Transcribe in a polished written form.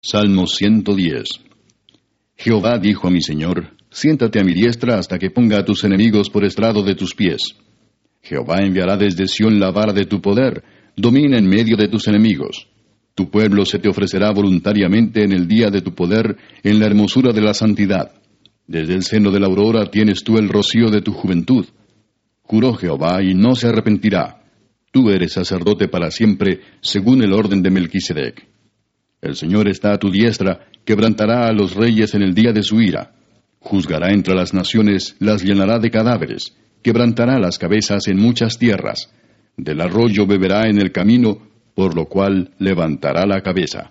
Salmo 110. Jehová dijo a mi Señor: Siéntate a mi diestra hasta que ponga a tus enemigos por estrado de tus pies. Jehová enviará desde Sión la vara de tu poder, domina en medio de tus enemigos. Tu pueblo se te ofrecerá voluntariamente en el día de tu poder, en la hermosura de la santidad. Desde el seno de la aurora tienes tú el rocío de tu juventud. Juró Jehová y no se arrepentirá. Tú eres sacerdote para siempre, según el orden de Melquisedec. El Señor está a tu diestra, quebrantará a los reyes en el día de su ira. Juzgará entre las naciones, las llenará de cadáveres, quebrantará las cabezas en muchas tierras. Del arroyo beberá en el camino, por lo cual levantará la cabeza.